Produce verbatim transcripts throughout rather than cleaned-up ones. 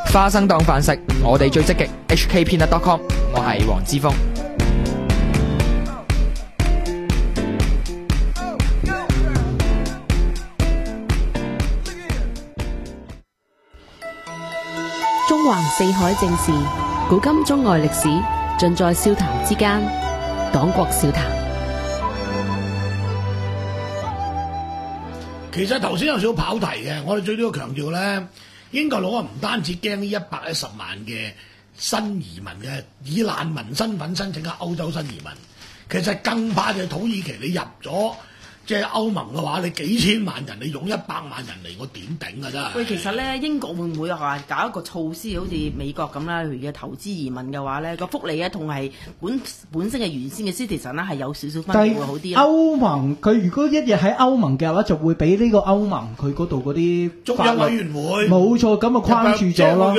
花生當飯食，我哋最積極 H K Peanut dot com， 我係黃之鋒。 中環四海正事，古今中外歷史，盡在笑談之間。黨國笑談。 其實頭先有少少跑題嘅，我哋最主要強調咧，英國佬啊唔單止驚呢一百一十萬嘅新移民嘅以難民身份申請嘅歐洲新移民，其實更怕就係土耳其你入咗即係歐盟嘅話，你幾千萬人，你湧一百萬人嚟，我點頂啊真係！ 喂，其實咧英國會唔會話搞一個措施，好似美國咁啦？譬如嘅投資移民嘅話咧，個福利咧同係本本身嘅原先嘅 citizen 咧係有少少分別會好啲。 歐盟佢如果一日喺歐盟嘅話，就會俾呢個歐盟佢嗰度嗰啲中央委員會冇錯，咁啊框住咗咯。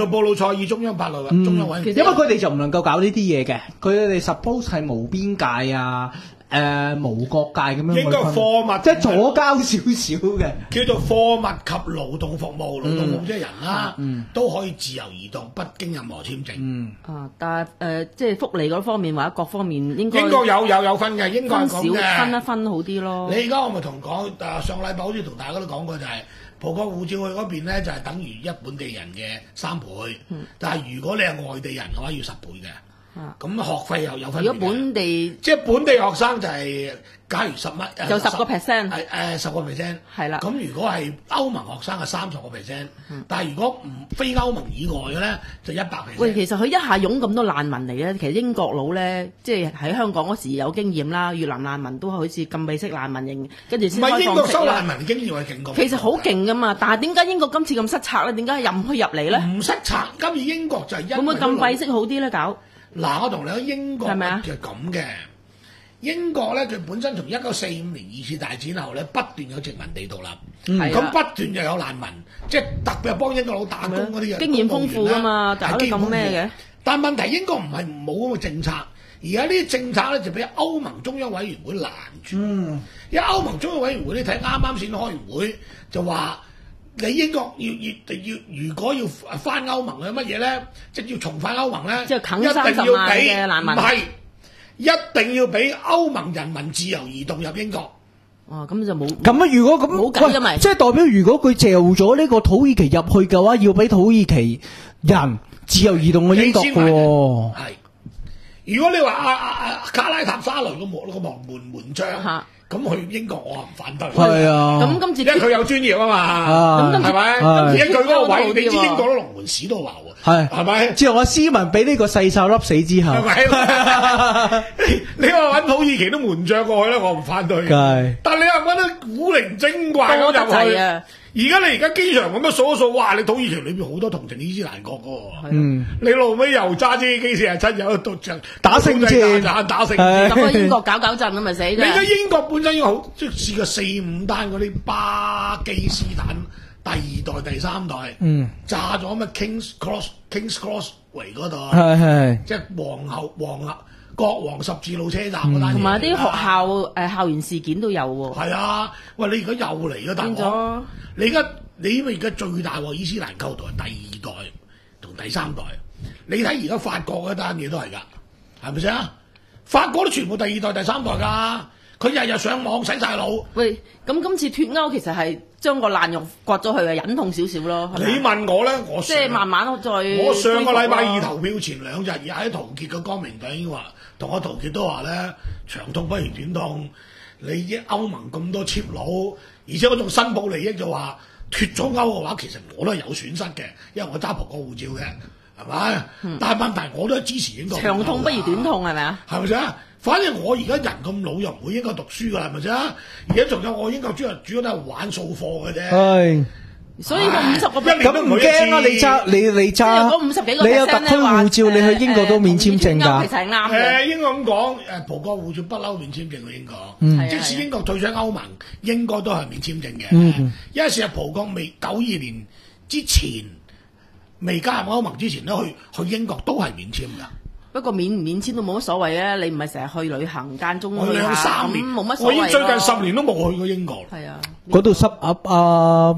因為佢哋就唔能夠搞呢啲嘢嘅，佢哋 suppose 係無邊界啊。誒、呃、無國界咁樣， 應該貨物即係左交少少嘅， 叫做貨物及勞動服務，勞動服務即係人啦、 嗯， 都可以自由移動，不經任何簽證。 嗯啊，但係誒、呃，即係福利嗰方面或者各方面應該英國有有有分嘅，應該係咁嘅， 分少分一分好啲咯。 你而家我咪同講誒，上禮拜好似同大家都講過，就係葡國護照去嗰邊咧，就係、是、等於一本地人嘅三倍。嗯、但係如果你係外地人嘅話，要十倍嘅。咁、啊、學費又有分別。 如果本地即係本地學生就係、是，假如十蚊就十個 percent， 係誒十個 percent， 係啦。咁如果係歐盟學生係三十個 percent，但係如果唔非歐盟以外嘅咧，就一百 percent。 喂，其實佢一下湧咁多難民嚟咧，其實英國佬咧，即係喺香港嗰時有經驗啦，越南難民都好似禁閉式難民營，跟住先開放式啦。唔係英國收難民經驗係勁過。其實好勁噶嘛，但係點解英國今次咁失策咧？點解任佢入嚟咧？唔失策，今次英國就係因為會唔會禁閉式好啲咧？搞？ 嗱，我同你講，英國就係咁嘅。英國咧，佢本身從一九四五年二次大戰後咧，不斷有殖民地獨立，咁、嗯、不斷就有難民，即係特別係幫英國佬打工嗰啲嘅經驗豐富㗎嘛，搞得咁咩嘅？ 但係問題英國唔係冇咁嘅政策，而家呢啲政策咧就俾歐盟中央委員會攔住。嗯，因為歐盟中央委員會你睇啱啱先開完會就話。你英國要要要如果要翻歐盟嘅乜嘢咧，即係要重返歐盟咧， 即係啃三十萬嘅難民， 唔係一定要俾歐盟人民自由移動入英國。 哦，咁就冇咁啊！如果咁冇計，因為即係代表如果佢借咗呢個土耳其入去嘅話，要俾土耳其人自由移動去英國嘅喎。 係，如果你話阿阿阿卡拉塔沙雷個門個門門門將。咁去英國我唔反對， 係啊。 咁今次因為佢有專業啊嘛，係咪？而家佢嗰個位，你知英國啲龍門史都話喎，係係咪？ 自從阿斯文俾呢個細哨笠死之後，係咪？ 你話揾土耳其都門將過去咧，我唔反對。但你話揾啲古靈精怪咁入去啊！而家你而家機場咁樣數一數，哇！你土耳其裏邊好多同情伊斯蘭國噶喎，嗯，你路尾又揸支機四十七有到打勝仗， 打勝仗，咁啊英國搞搞震咁咪死啫！ 你而家英國本身已經好，即係試過四五單嗰啲巴基斯坦第二代、第三代，嗯，炸咗咩 Kings Cross、Kings Cross 圍嗰度，係係，即係皇后、皇后。國王十字路車站嗰單嘢， 同埋啲學校誒、呃、校園事件都有喎。 係啊，喂！你而家又嚟咗大鑊，你而家你因為而家最大鑊伊斯蘭教徒係第二代同第三代，你睇而家法國嗰單嘢都係㗎，係咪先啊？法國都全部第二代、第三代㗎，佢日日上網洗晒腦。 喂，咁今次脫歐其實係將個爛肉割咗佢，忍痛少少咯。 你問我咧，我即係慢慢再。 我上個禮拜二投票前兩日，而喺陶傑嘅光明隊已經話。同我陶傑都話咧，長痛不如短痛。你歐盟咁多 cheap 佬，而且我仲申報利益就話脱咗歐嘅話，其實我都係有損失嘅，因為我揸葡國護照嘅，係咪？嗯、但係問題我都係支持英國。 長痛不如短痛係咪啊？ 係咪先？反正我而家人咁老又唔會應該讀書㗎，係咪先？而家仲有我英國主要主要都係玩數課嘅啫。係。 所以個五十個咁唔驚啊！你揸你你揸， 五十幾個 percent 你有特區護照，你去英國都免簽證㗎。 其實係啱嘅。 誒應該咁講，誒葡國護照不嬲免簽證嘅英國，即使英國退出歐盟，應該都係免簽證嘅。嗯，因為事實葡國未九二年之前未加入歐盟之前咧，去去英國都係免簽㗎。 不過免唔免簽都冇乜所謂啊！你唔係成日去旅行間中去下， 咁冇乜所謂。 我已經最近十年都冇去過英國。 係啊， 嗰度濕噏啊！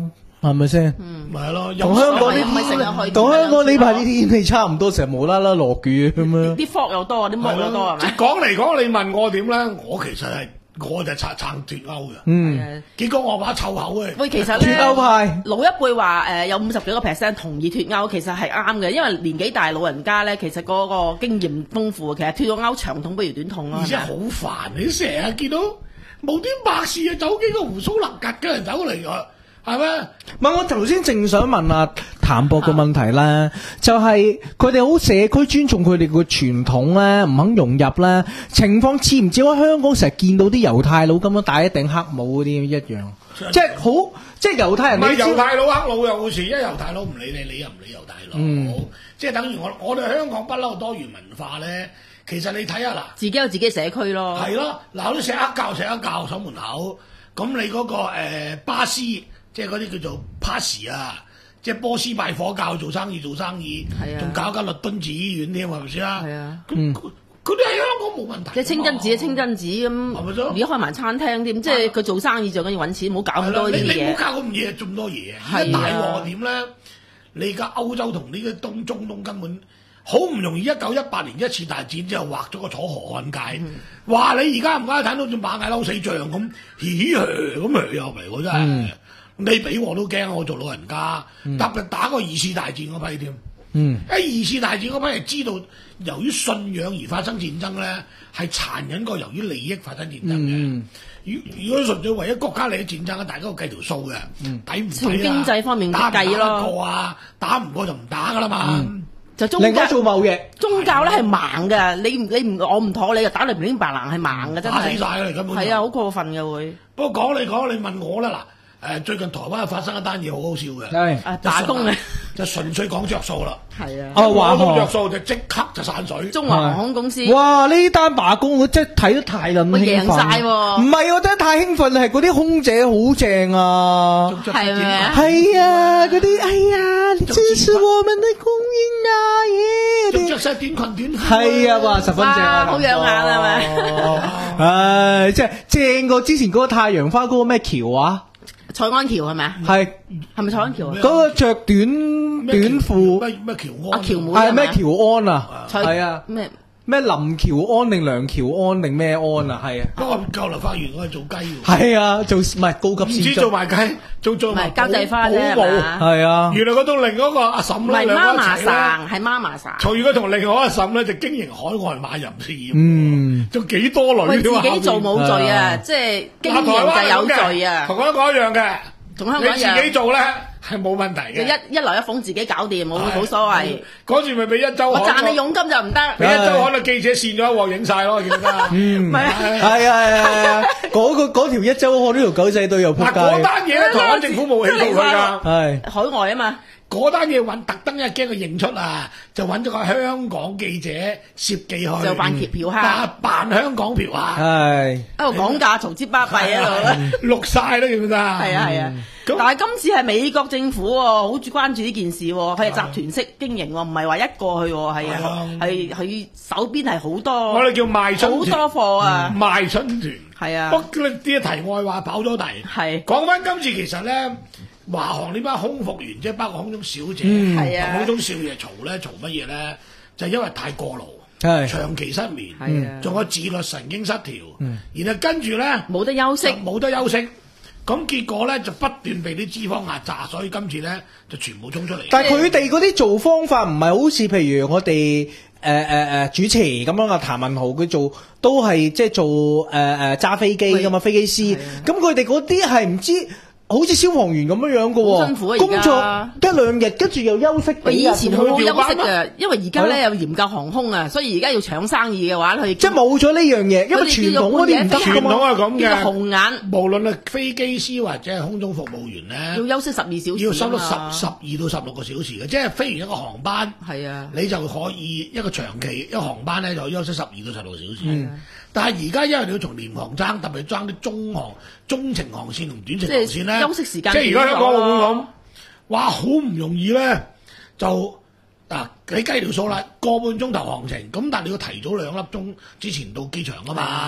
係咪先？ 嗯， 咪係咯， 同香港呢唔係成日去同香港呢排啲天氣差唔多，成日無啦啦落雨咁樣。 啲 fog 又多，啲霧又多係咪？ 講嚟講，你問我點咧？我其實係我就撐撐脫歐嘅。 嗯， 結果我把臭口嘅。 喂，其實咧， 脫歐派老一輩話誒有五十幾個 percent 同意脫歐，其實係啱嘅，因為年紀大老人家咧，其實嗰個經驗豐富，其實脫咗歐長痛不如短痛咯。 而且好煩，你成日見到無端白事啊，走幾個胡鬚立格嘅人走嚟啊！係咩？ 唔係，我頭先正想問啊譚博個問題咧，就係佢哋好社區尊重佢哋個傳統咧，唔肯融入咧，情況似唔似喺香港成日見到啲猶太佬咁樣戴一頂黑帽嗰啲一樣？即係好，即係猶太人。 唔係猶太佬黑佬又好似，因為猶太佬唔理你，你又唔理猶太佬。嗯、即係等於我我哋香港不嬲多元文化咧。其實你睇下嗱， 自己有自己社區咯。 係咯，嗱，啲錫克教錫克教守門口，咁你嗰、嗰個、呃、巴斯。即係嗰啲叫做 pass 啊，即係波斯拜火教做生意做生意，仲、啊、搞間律敦治醫院添，係咪先啊？係啊，咁佢哋喺香港冇問題。 即係清真寺，清真寺咁，而家開埋餐廳添，即係佢做生意最緊要揾錢，唔好搞咁多啲嘢。 你唔好搞咁嘢，咁多嘢。而家大鑊點咧？你而家歐洲同呢個東中東根本好唔容易，一九一八年一次大戰之後畫咗個楚河漢界，話、嗯、你而家唔該睇到似螞蟻嬲死象咁，嘻咁嚟又嚟，我真係。嗯你俾我都驚，我做老人家，嗯、特別打過二次大戰嗰批添。嗯，喺二次大戰嗰批係知道，由於信仰而發生戰爭咧，係殘忍過由於利益發生戰爭嘅。如、嗯、如果純粹為咗國家利益戰爭咧，大家都計條數嘅，抵唔抵啊？從經濟方面計咯，打唔打過啊？ 打唔過就唔打噶啦嘛。嗯、 就宗教做貿易， 宗教咧係盲嘅，你唔你唔我唔妥你就打你明白藍係盲嘅，真係打死晒啦，根本係啊，好過分嘅會。 不過講你講，你問我啦嗱。誒最近台灣發生一單嘢好好笑嘅， 係罷工嘅， 就純粹講着數啦。 係啊， 哦華航着數就即刻就散水。 中華航空公司， 哇！呢單罷工我真係睇得太撚興奮， 贏曬喎！ 唔係我覺得太興奮，係嗰啲空姐好正啊！ 係咪啊？ 係啊！嗰啲哎呀，支持我們的公園啊！耶！ 着晒短裙短褲， 係啊！哇，十分正啊！ 好養眼係咪？ 唉，即係正過之前嗰個太陽花嗰個咩橋啊？ 蔡安橋係咪啊？ 係係咪蔡安橋啊？ 嗰個着短短褲咩咩喬安？ 阿喬妹係咩喬安啊？係啊咩咩林喬安定梁喬安定咩安啊？係啊。 嗰個舊立法員我係做雞喎。 係啊，做唔係高級司。 唔知做埋雞，做做埋交際花啫係嘛？ 係啊。 原來嗰度另嗰個阿嬸咧， 兩個一齊咧，係媽媽生。 曹如果同另外阿嬸咧就經營海外買淫事業， 嗯， 仲幾多女自己做冇罪啊，即係經營就有罪啊。 同香港一樣嘅， 同香港一樣。 你自己做咧係冇問題嘅， 就一一來一鳳自己搞掂，冇冇所謂。 嗰次咪俾一週刊， 我賺你佣金就唔得。 俾一週刊嘅記者線咗一鑊影曬咯，記唔記得啊？ 嗯， 係啊， 係啊係啊，嗰個嗰條一週刊呢條狗仔隊又撲街。 嗱，嗰單嘢咧，台灣政府冇起訴佢㗎， 係海外啊嘛。 嗰單嘢揾特登，因為驚佢認出啊，就揾咗個香港記者攝記去， 就扮嫖客， 扮香港嫖客， 係喺度講價嘈之巴閉喺度， 錄曬啦，記唔記得啊？ 係啊係啊，但係今次係美國政府喎，好關注呢件事喎，佢係集團式經營喎，唔係話一個去喎，係啊，係佢手邊係好多， 我哋叫賣春團， 好多貨啊， 賣春團， 係啊， 不過啲題外話跑咗題， 係講翻今次其實咧。華航呢班空服員即係包括空中小姐、 係啊、 空中少爺嘈咧嘈乜嘢咧？就係、因為太過勞， 係長期失眠，仲、 嗯、 有自律神經失調， 嗯、 然後跟住咧冇得休息， 冇得休息，咁結果咧就不斷被啲脂肪壓榨，所以今次咧就全部衝出嚟。 但係佢哋嗰啲做方法唔係好似譬如我哋誒誒誒主持咁樣啊，譚文豪佢做都係即係做誒誒揸飛機㗎嘛，飛機師，咁佢哋嗰啲係唔知。好似消防員咁樣樣嘅喎， 辛苦啊、 工作一兩日，跟住又休息。 以前好好休息嘅，因為而家咧有研究航空啊，所以而家要搶生意嘅話，佢即係冇咗呢樣嘢，因為傳統嗰啲唔得㗎嘛。 傳統係咁嘅， 紅眼。 無論係飛機師或者係空中服務員咧， 要休息十二小時， 要收到十十二到十六個小時嘅，即係飛完一個航班，係啊，你就可以一個長期一個航班咧就休息十二到十六個小時。嗯、但係而家因為你要從廉航爭，特別爭啲中航、中程航線同短程航線咧， 休息時間即係而家香港澳門咁，哇，好唔容易咧，就嗱你計條數啦，個半鐘頭航程，咁但係你要提早兩粒鐘之前到機場啊嘛，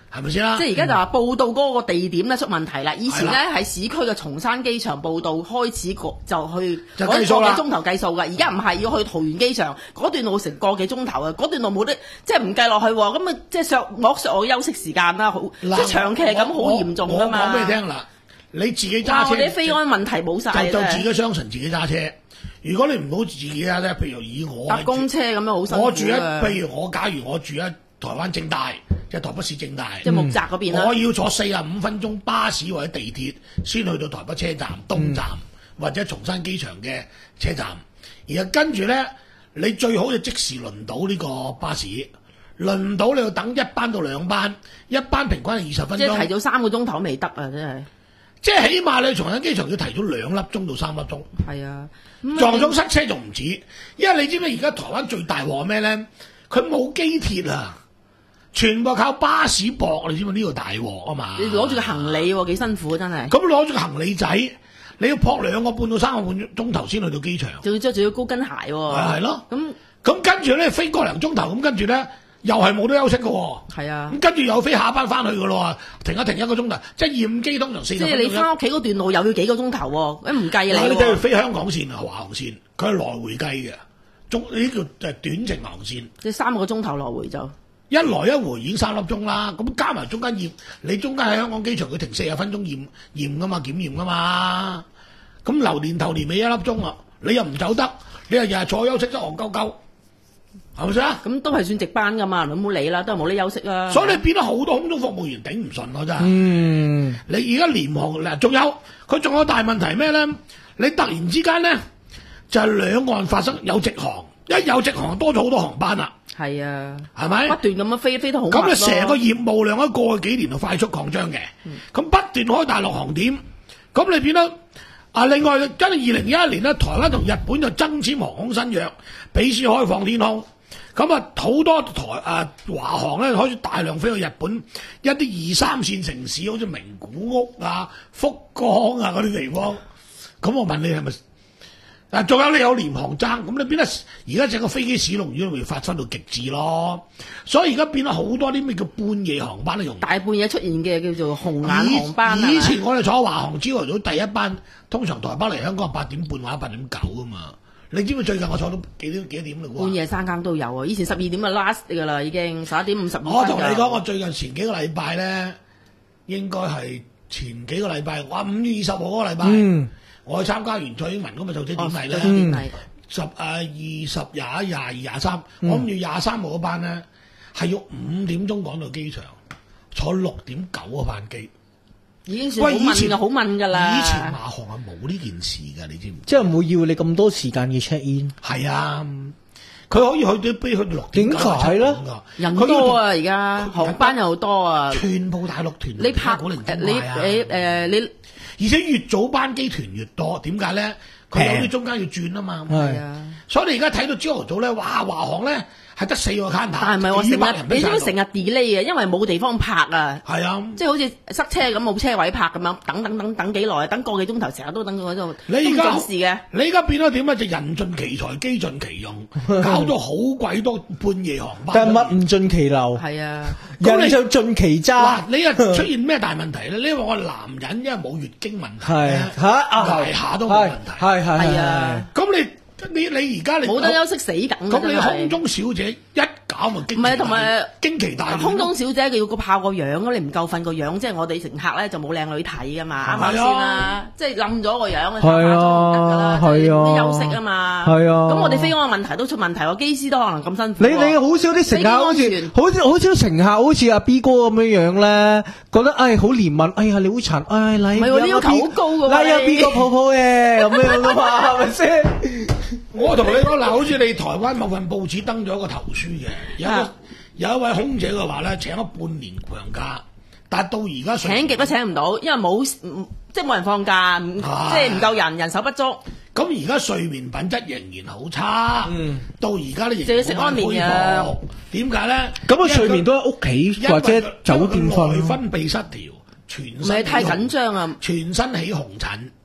係咪先啦？ 即係而家就話報到嗰個地點咧出問題啦。以前咧喺市區嘅松山機場報到開始個就去就計數啦， 個幾鐘頭計數㗎。而家唔係要去桃園機場嗰段路成個幾鐘頭啊！嗰段路冇得即係唔計落去喎。咁啊即係削剝削我休息時間啦，好即係長期係咁好嚴重㗎嘛。 我講俾你聽啦，你自己揸車， 我哋飛安問題冇晒就就自己相信自己揸車。如果你唔好自己揸咧，譬如以我搭公車咁樣好辛苦。 我住喺譬如我假如我住喺台灣政大，即係台北市政大， 即係木柵嗰邊啦。 我要坐四十五分鐘巴士或者地鐵先去到台北車站、東站、嗯、或者松山機場嘅車站，然後跟住咧，你最好就即時輪到呢個巴士，輪唔到你要等一班到兩班，一班平均係二十分鐘。即係提早三個鐘頭未得啊！真係。即係起碼你松山機場要提早兩粒鐘到三粒鐘。係啊，撞鐘塞車仲唔止，因為你知唔知而家台灣最大鑊咩咧？佢冇機鐵啊！全部靠巴士駁，你知唔知呢個大鑊啊嘛？你攞住個行李喎，幾辛苦真係。咁攞住個行李仔，你要駁兩個半到三個半鐘頭先去到機場，仲要着住要高跟鞋喎。係係咯。咁咁跟住咧飛個零鐘頭，咁跟住咧又係冇得休息嘅喎。係啊。咁跟住又飛下班翻去嘅咯，停一停一個鐘頭，即係驗機通常四十分鐘。即係你翻屋企嗰段路又要幾個鐘頭喎？唔計你。你都要飛香港線啊，華航線，佢係來回計嘅，中呢啲叫誒短程航線。即係三個鐘頭來回就。一來一回已經三粒鐘啦，咁加埋中間驗，你中間喺香港機場佢停四十分鐘驗驗噶嘛，檢驗噶嘛，咁留年頭年尾一粒鐘啊，你又唔走得，你又日日坐休息得戇鳩鳩，係咪先啊？咁都係算值班噶嘛，你唔好理啦，都係冇得休息啦。所以你變咗好多空中服務員頂唔順咯，真係。嗯。你而家廉航嗱，仲有佢仲有大問題咩咧？你突然之間咧就係、是、兩岸發生有直航，一有直航多咗好多航班啦。係啊，係咪不斷咁樣飛飛得好密咯？咁你成個業務量喺過去幾年就快速擴張嘅，咁、嗯、不斷開大陸航點，咁你變得啊，另外跟住二零一一年咧，台灣同日本就增簽航空新約，彼此開放天空，咁啊好多台啊華航咧開始大量飛去日本一啲二三線城市，好似名古屋啊、福岡啊嗰啲地方，咁我問你係咪？嗱，仲有你有廉航爭，咁你變得而家整個飛機使用率會發生到極致咯，所以而家變咗好多啲咩叫半夜航班都用。大半夜出現嘅叫做紅眼航班。以前我哋坐華航朝頭早第一班，通常台北嚟香港係八點半或者八點九啊嘛。你知唔知最近我坐到幾點幾點嘞？半夜三更都有啊！以前十二點就 last 㗎啦，已經十一點五十五分。我同你講，我最近前幾個禮拜咧，應該係前幾個禮拜，我五月二十號嗰個禮拜。嗯。我去參加完蔡英文咁咪就即點嚟咧？嗯、十啊二十廿一廿二廿三，我五月廿三號嗰班咧係要五點鐘趕到機場，坐六點九個班機，已經算好問好問㗎啦。以前華航係冇呢件事㗎，你知唔知？即係唔會要你咁多時間嘅 check in。係啊，佢可以去到飛去到六點九點解咧？人多啊，而家航班又多啊，全部大陸團。你拍誒你誒誒你。而且越早班機團越多，點解咧？佢有啲中間要轉啊嘛。係啊，所以你而家睇到朝頭早咧，哇！華航咧係得四個 counter，但係唔係我成日你知唔知成日 delay 啊？因為冇地方泊啊。係啊，即係好似塞車咁冇車位泊咁樣，等等等等幾耐，等個幾鐘頭，成日都等到嗰度。你而家準時嘅，你而家變咗點咧？就人盡其才，機盡其用，搞到好鬼多半夜航班。但係物唔盡其流。係啊，人就盡其揸。嗱，你又出現咩大問題咧？你話我男人因為冇月經問題咧，捱下都冇問題。係係係啊，咁你。你你而家你冇得休息死梗，咁你空中小姐一搞咪驚，唔係同埋驚奇大。空中小姐佢要個泡個樣，你唔夠瞓個樣，即係我哋乘客咧就冇靚女睇噶嘛，啱唔啱先啦？即係冧咗個樣，係啊，得噶啦，係啊，休息啊嘛，係啊。咁我哋飛安嘅問題都出問題，個機師都可能咁辛苦。你你好少啲乘客好似好似好少乘客好似阿 B 哥咁樣樣咧，覺得唉好憐憫，哎呀你好殘，唉嚟，唔係喎，要求好高噶喎，嚟阿 B 哥抱抱嘅咁樣噶嘛，係咪先？我同你講嗱，好似你台灣某份報紙登咗一個投書嘅，有一個有一位空姐嘅話咧，請咗半年長假，但係到而家請極都請唔到，因為冇即係冇人放假，即係唔夠人，人手不足。咁而家睡眠品質仍然好差，嗯、到而家咧仍然冇恢復。點解咧？咁啊，睡眠都喺屋企或者酒店瞓。內分泌失調，全身唔係太緊張啊，全身起紅疹。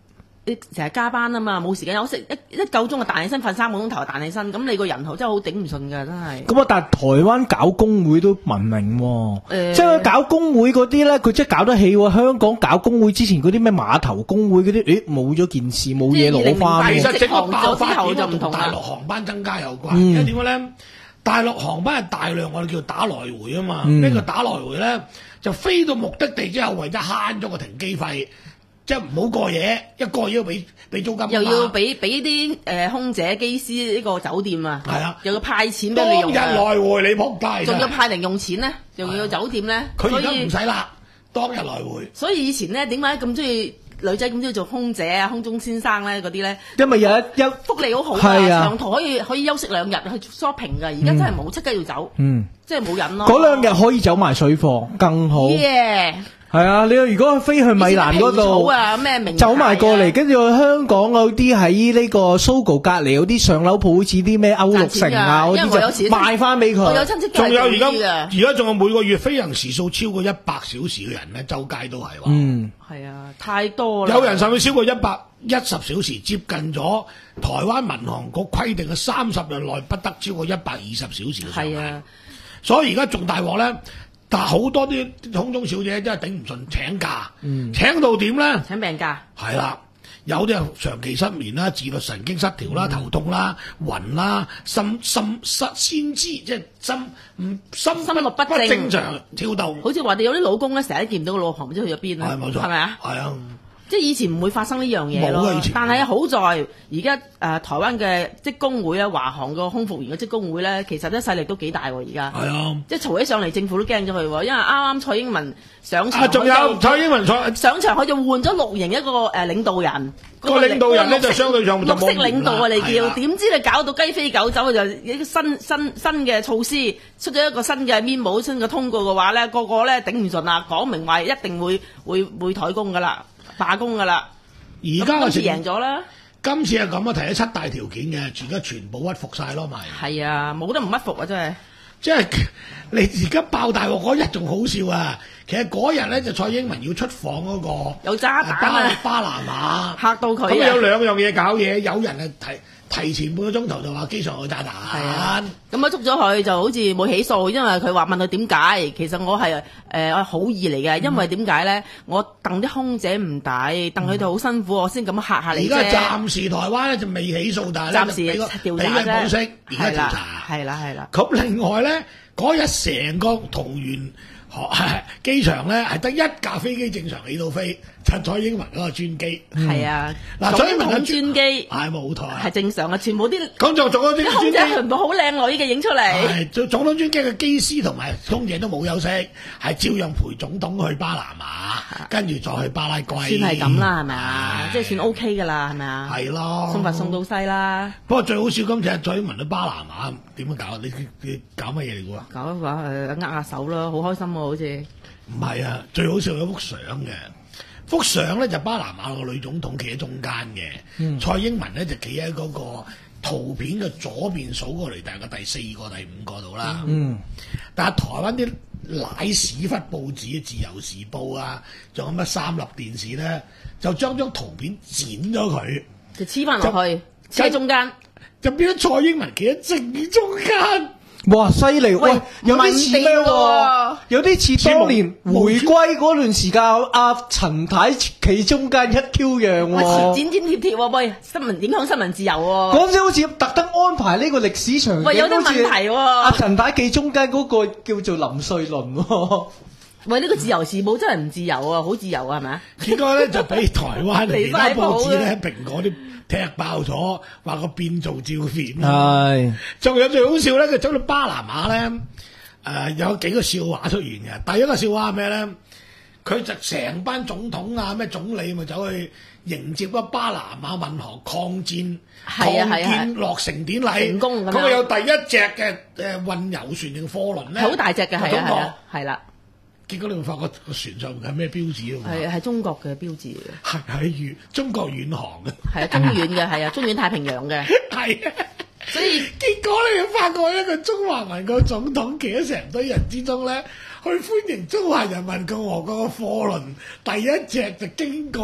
成日加班啊嘛，冇時間休息，一一夠鐘就彈起身，瞓三個鐘頭就彈起身，咁你個人頭真係好頂唔順㗎，真係。 咁啊，但係台灣搞工會都文明喎， 誒即係搞工會嗰啲咧，佢真係搞得起喎。香港搞工會之前嗰啲咩碼頭工會嗰啲，誒冇咗件事，冇嘢攞翻。 其實整個爆發點就唔同大陸航班增加有關，因為點解咧？大陸航班係大量我哋叫打來回啊嘛，呢個打來回咧就飛到目的地之後，為咗慳咗個停機費。即係唔好過夜，一過夜要俾俾租金， 又要俾俾啲誒空姐、機師呢個酒店啊， 係啊， 又要派錢俾你用當日來回你仆街， 仲要派零用錢咧，仲要酒店咧， 佢而家唔使啦，當日來回。 所以以前咧點解咁中意女仔咁中意做空姐啊、空中先生咧嗰啲咧？ 因為有一一福利好好啊，長途可以可以休息兩日去 shopping 㗎，而家真係冇，即刻要走，嗯，即係冇癮咯。 嗰兩日可以走埋水貨，更好。 Yeah。 係啊，你如果飛去米蘭嗰度， 啊、名走埋過嚟，跟住去香港嗰啲喺呢個 Sogo 隔離嗰啲上樓鋪，好似啲咩歐陸城啊嗰啲就賣翻俾佢。 我有親戚仲有而家而家仲有每個月飛行時數超過一百小時嘅人咧，周街都係話。 嗯， 係啊，太多啦。 有人甚至超過一百一十小時，接近咗台灣民航局規定嘅三十日內不得超過一百二十小時嘅上限。係啊，所以而家仲大鑊咧。但係好多啲空中小姐真係頂唔順請假，嗯、請到點咧？ 請病假。係啦，有啲係長期失眠啦、自律神經失調啦、嗯、頭痛啦、暈啦、心心失先知，即係心唔心心律不正， 正常跳動。 好似話你有啲老公咧，成日見唔到個老婆，唔知去咗邊啦。 係冇錯， 係咪啊？ 係啊。 即係以前唔會發生呢樣嘢咯，但係好在而家誒台灣嘅職工會咧，華航個空服員嘅職工會咧，其實咧勢力都幾大喎，而家。係啊，即係嘈起上嚟，政府都驚咗佢喎，因為啱啱蔡英文上場， 仲、啊、有蔡英文上上場，佢就換咗綠營一個誒領導人。 個領導人咧就相對上綠色領導啊，你叫點知你搞到雞飛狗走，就一個新新新嘅措施出咗一個新嘅 memo 新嘅通告嘅話咧，個個咧頂唔順啊，講明話一定會會會怠工噶啦。罷工噶啦， 而家今次贏咗啦。 今次係咁啊，提咗七大條件嘅，而家全部屈服晒咯，咪係啊，冇得唔屈服啊，真係。 即係你而家爆大鑊嗰日仲好笑啊！其實嗰日咧就蔡英文要出訪嗰、那個有炸彈啊， 巴拿馬嚇到佢。 咁有兩樣嘢搞嘢，有人係提提前半個鐘頭就話機上有炸彈。係啊，咁啊捉咗佢就好似冇起訴，因為佢話問佢點解，其實我係誒、呃、好意嚟嘅，因為點解咧？我戥啲空姐唔抵，戥佢哋好辛苦，我先咁嚇下你啫。 而家暫時台灣咧就未起訴，但係咧暫時調查啫。保釋，而家調查。 係啦係啦。 咁另外咧，嗰日成個桃園機場咧係得一架飛機正常起到飛，就蔡英文嗰個專機。係啊，嗱，蔡英文嘅專機係冇台，係正常嘅，全部啲咁就總統專機，空姐全部好靚女嘅影出嚟。係總總統專機嘅機師同埋空姐都冇休息，係照樣陪總統去巴拿馬，跟住再去巴拉圭。算係咁啦，係咪啊？即係算 OK 噶啦，係咪啊？係咯，送佛送到西啦。不過最好笑今次係蔡英文去巴拿馬點樣搞？你你搞乜嘢嚟㗎？搞一個誒握下手啦，好開心喎！好似唔係啊，最好笑有幅相嘅，幅相咧就巴拿馬個女總統企喺中間嘅，嗯、蔡英文咧就企喺嗰個圖片嘅左邊數過嚟，大概第四個、第五個度啦。嗯，但係台灣啲奶屎忽報紙嘅《自由時報》啊，仲有乜三立電視咧，就將張圖片剪咗佢，就黐翻落去，黐喺中間，就變咗蔡英文企喺正中間。哇！犀利喂，有啲似咩喎？有啲似當年回歸嗰段時間，阿陳太企中間一 Q 樣喎，剪剪貼貼喎，喂！新聞影響新聞自由喎。嗰陣好似特登安排呢個歷史場景，喂，有啲問題喎。阿陳太企中間嗰個叫做林瑞麟喎。喂，呢個自由時報真係唔自由啊，好自由啊，係咪啊？應該咧就俾台灣其他報紙咧，蘋果啲。踢爆咗，話個變做照片。係，仲有最好笑咧，佢走到巴拿馬咧，誒、呃、有幾個笑話出現嘅。第一個笑話係咩咧？佢就成班總統啊、咩總理咪走去迎接個巴拿馬民航抗戰抗建落成典禮，成功咁樣。咁啊有第一隻嘅誒運油船定貨輪咧，好大隻嘅，係啊，係啦。結果你會發覺個船上係咩標誌啊？係係中國嘅標誌嚟嘅，係喺遠中國遠航嘅，係啊中遠嘅，係啊中遠太平洋嘅，係啊。所以結果你會發覺一個中華民國總統企喺成堆人之中咧，去歡迎中華人民共和國嘅貨輪第一隻就經過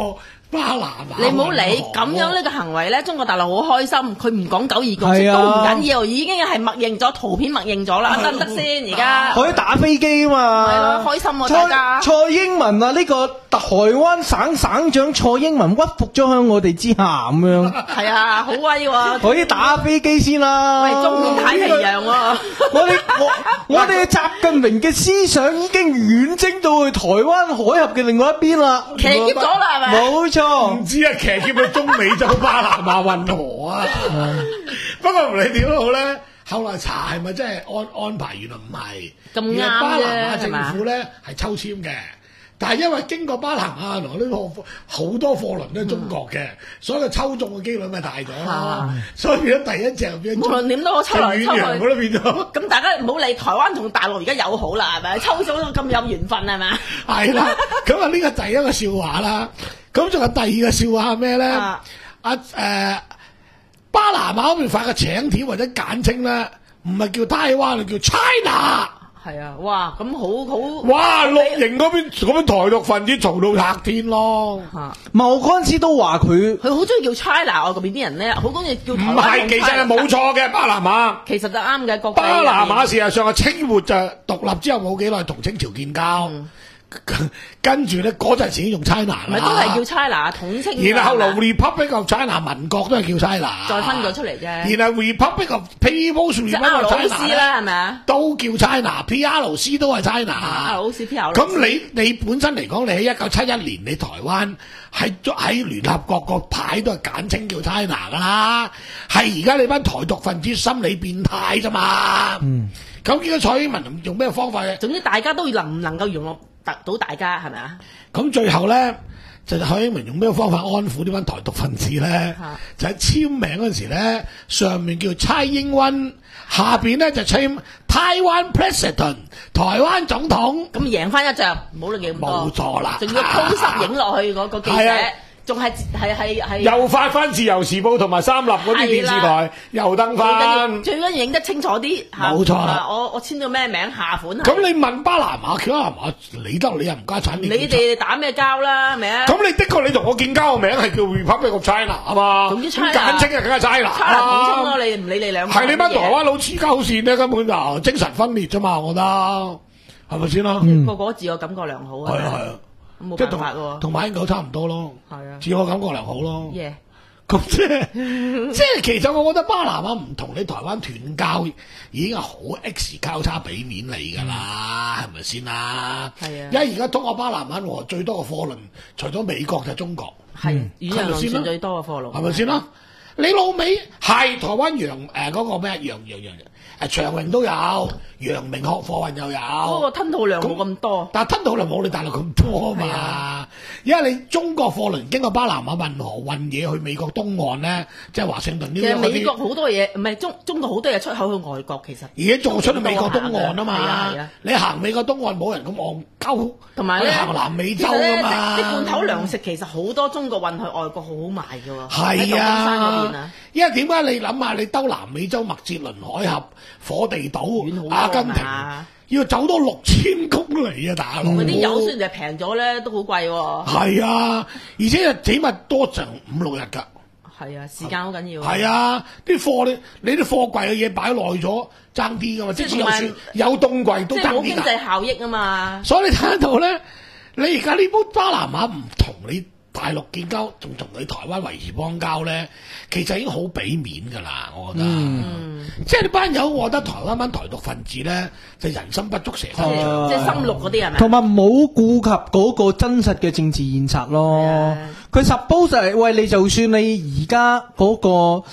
巴拿馬， 你唔好理咁樣呢個行為咧，中國大陸好開心，佢唔講九二共識都唔緊要，已經係默認咗圖片默認咗啦，得唔得先？而家可以打飛機啊嘛， 係咯，開心喎大家。 蔡英文啊，呢個台灣省省長蔡英文屈服咗喺我哋之下咁樣。 係啊，好威喎！ 可以打飛機先啦。 喂，中國太平洋喎！ 我哋我我哋習近平嘅思想已經遠征到去台灣海峽嘅另外一邊啦， 騎劫咗啦係咪？ 冇錯， 唔知啊，騎劫去中美洲巴拿馬運河啊！不過唔理點都好咧，後來查係咪真係安安排？原來唔係， 咁啱啫， 原來巴拿馬政府咧係抽籤嘅。但係因為經過巴拿馬來呢個好多貨輪都係中國嘅，嗯、所以抽中嘅機率咪大咗咯。啊、所以變咗第一隻變咗。無論點都我抽來抽去，都變咗。咁大家唔好理台灣同大陸而家友好啦，係咪？抽咗到咁有緣分係咪？係啦，咁啊呢個第一個笑話啦。咁仲有第二個笑話係咩咧？啊誒、呃，巴拿馬嗰邊發嘅請帖或者簡稱咧，唔係叫台灣，叫 China。 係啊，哇，咁好好， 哇，綠營嗰邊嗰邊台獨分子嘈到拆天咯。 嚇，唔係我嗰陣時都話佢， 佢好中意叫 China，我嗰邊啲人咧，好中意叫台灣。 唔係，其實係冇錯嘅，巴拿馬。 其實就啱嘅，個巴拿馬事實上係清末就獨立之後冇幾耐同清朝建交。嗯跟住咧嗰陣時已經用 China 啦， 咪都係叫 China 統稱。 然後後來 Republic of China 民國都係叫 China， 再分咗出嚟啫。 然後 Republic of People's Republic of China 啦，係咪啊？ 都叫 China，P R C 都係 China。 好似 P R。 咁你你本身嚟講，你喺一九七一年你台灣喺喺聯合國個牌都係簡稱叫 China 噶啦，係而家你班台獨分子心理變態啫嘛。嗯。咁而家蔡英文用咩方法嘅？ 總之大家都能唔能夠容納得到大家係咪啊？ 咁最後咧，就蔡英文用咩方法安撫呢班台獨分子咧？啊、就喺簽名嗰陣時咧，上面叫蔡英文，下邊咧就簽台灣 President 台灣總統。咁贏翻一仗，唔好理幾咁多。 冇錯啦， 仲要 close 影落去嗰個記者。仲係係係係又發翻自由時報同埋三立嗰啲電視台又登翻， 最緊要影得清楚啲。 冇錯啦， 我我簽咗咩名下款。 咁你問巴拿馬，巴拿馬理得你又唔加產， 你哋打咩交啦？係咪啊？ 咁你的確你同我建交個名係叫 Republic of China 係嘛？總之 China 簡稱啊，梗係 China。 China 統稱咯，你唔理你兩個。 係你班台灣佬黐鳩線咧，根本就精神分裂啫嘛，我覺得係咪先啦？ 個個自我感覺良好啊。 係啊係啊。即係同同馬英九差唔多咯，係啊，自我感覺良好咯。 耶， 咁即係即係其實我覺得巴拿馬唔同你台灣斷交已經係好 X 交叉俾面你㗎啦，係咪先啦？係啊，因為而家通過巴拿馬河最多嘅貨輪，除咗美國就係中國， 係遠洋輪船最多嘅貨輪， 係咪先啦？你老味係台灣洋誒嗰個咩洋洋洋誒長榮都有，陽明學貨運又有， 不過吞吐量冇咁多， 但係吞吐量冇你大陸咁多嘛，啊、因為你中國貨輪經過巴拿馬運河運嘢去美國東岸咧，即係華盛頓呢啲。其實美國好多嘢唔係中中國好多嘢出口去外國，其實而家做出去美國東岸啊嘛，啊啊你行美國東岸冇人咁戇鳩，同埋你行南美洲啊嘛， 啲罐頭糧食其實好多中國運去外國好好賣㗎喎， 係啊，啊因為點解你諗下你兜南美洲麥哲倫海峽、火地島、阿根廷，要走多六千公里啊，大佬！ 嗰啲油雖然係平咗咧，都好貴喎。 係啊，而且起碼多成五六日㗎。 係啊，時間好緊要。 係啊，啲貨你你啲貨櫃嘅嘢擺耐咗，爭啲㗎嘛。即使就算有凍櫃都爭啲㗎。即係冇經濟效益啊嘛。所以你睇到咧，你而家呢煲巴拿馬唔同你大陸建交，仲同你台灣維持邦交咧，其實已經好俾面㗎啦，我覺得。嗯、即係你班友，我覺得台灣班台獨分子咧，就人心不足蛇吞象， 即係心綠嗰啲係咪？ 同埋冇顧及嗰個真實嘅政治現實咯。佢 suppose 係喂你，就算你而家嗰個誒誒誒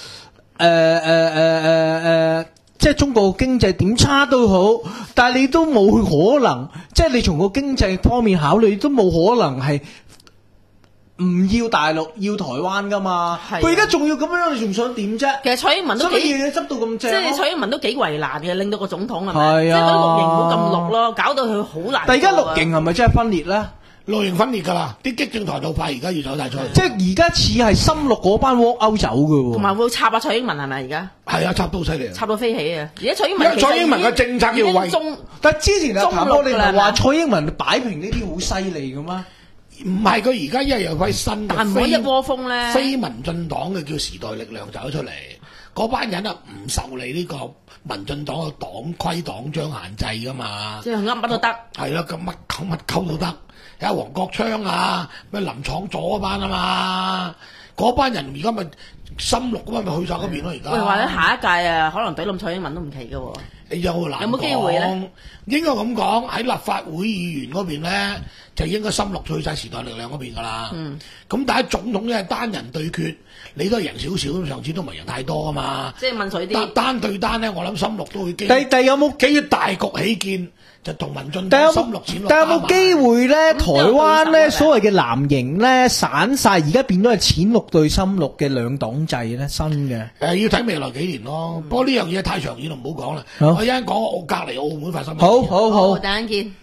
誒誒，即係中國經濟點差都好，但係你都冇可能，即係你從個經濟方面考慮，都冇可能係。唔要大陸，要台灣噶嘛？佢而家仲要咁樣，你仲想點啫？ 其實蔡英文都幾嘢執到咁正， 即係蔡英文都幾為難嘅，令到個總統係咪？即係嗰啲綠營唔好咁綠咯，搞到佢好難。 但而家綠營係咪真係分裂咧？ 綠營分裂㗎啦，啲激進台獨派而家要走大出嚟。 即係而家似係深綠嗰班窩歐走嘅喎。 同埋會插下蔡英文係咪而家？ 係啊，插到犀利， 插到飛起啊！而家蔡英文蔡英文嘅政策要為中，但係之前啊，譚哥你唔係話蔡英文擺平呢啲好犀利嘅咩？ 唔係佢而家因為有批新嘅， 但唔可以一窩蜂咧。 非民進黨嘅叫時代力量走咗出嚟，嗰班人啊唔受你呢個民進黨嘅黨規黨章限制噶嘛。 即係噏乜都得。係啦，咁乜溝乜溝都得。有黃國昌啊，咩林昶佐嗰班啊嘛，嗰班人而家咪深綠咁咪去晒嗰邊咯而家。喂， 或者下一屆啊，可能懟冧蔡英文都唔奇嘅喎。 你有難講， 有冇機會咧？ 應該咁講，喺立法會議員嗰邊咧，就應該深綠去晒時代力量嗰邊噶啦。嗯。咁但係總統咧係單人對決，你都係贏少少，上次都唔係贏太多噶嘛。即係問水啲。單單對單咧，我諗深綠都會基。 但但有冇基於大局起見？就同民進黨深綠淺綠， 但有冇機會咧？台灣咧所謂嘅藍營咧散晒，而家變咗係淺綠對深綠嘅兩黨制咧，新嘅。誒、 呃，要睇未來幾年咯。嗯、不過呢樣嘢太長遠，唔好講啦。我一陣講我隔離澳門發生咩事。 好好好， 等陣見。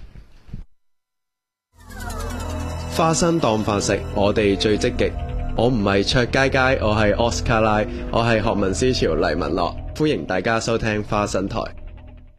花生當飯食，我哋最積極。我唔係卓佳佳，我係奧斯卡拉，我係學民思潮黎文樂，歡迎大家收聽花生台。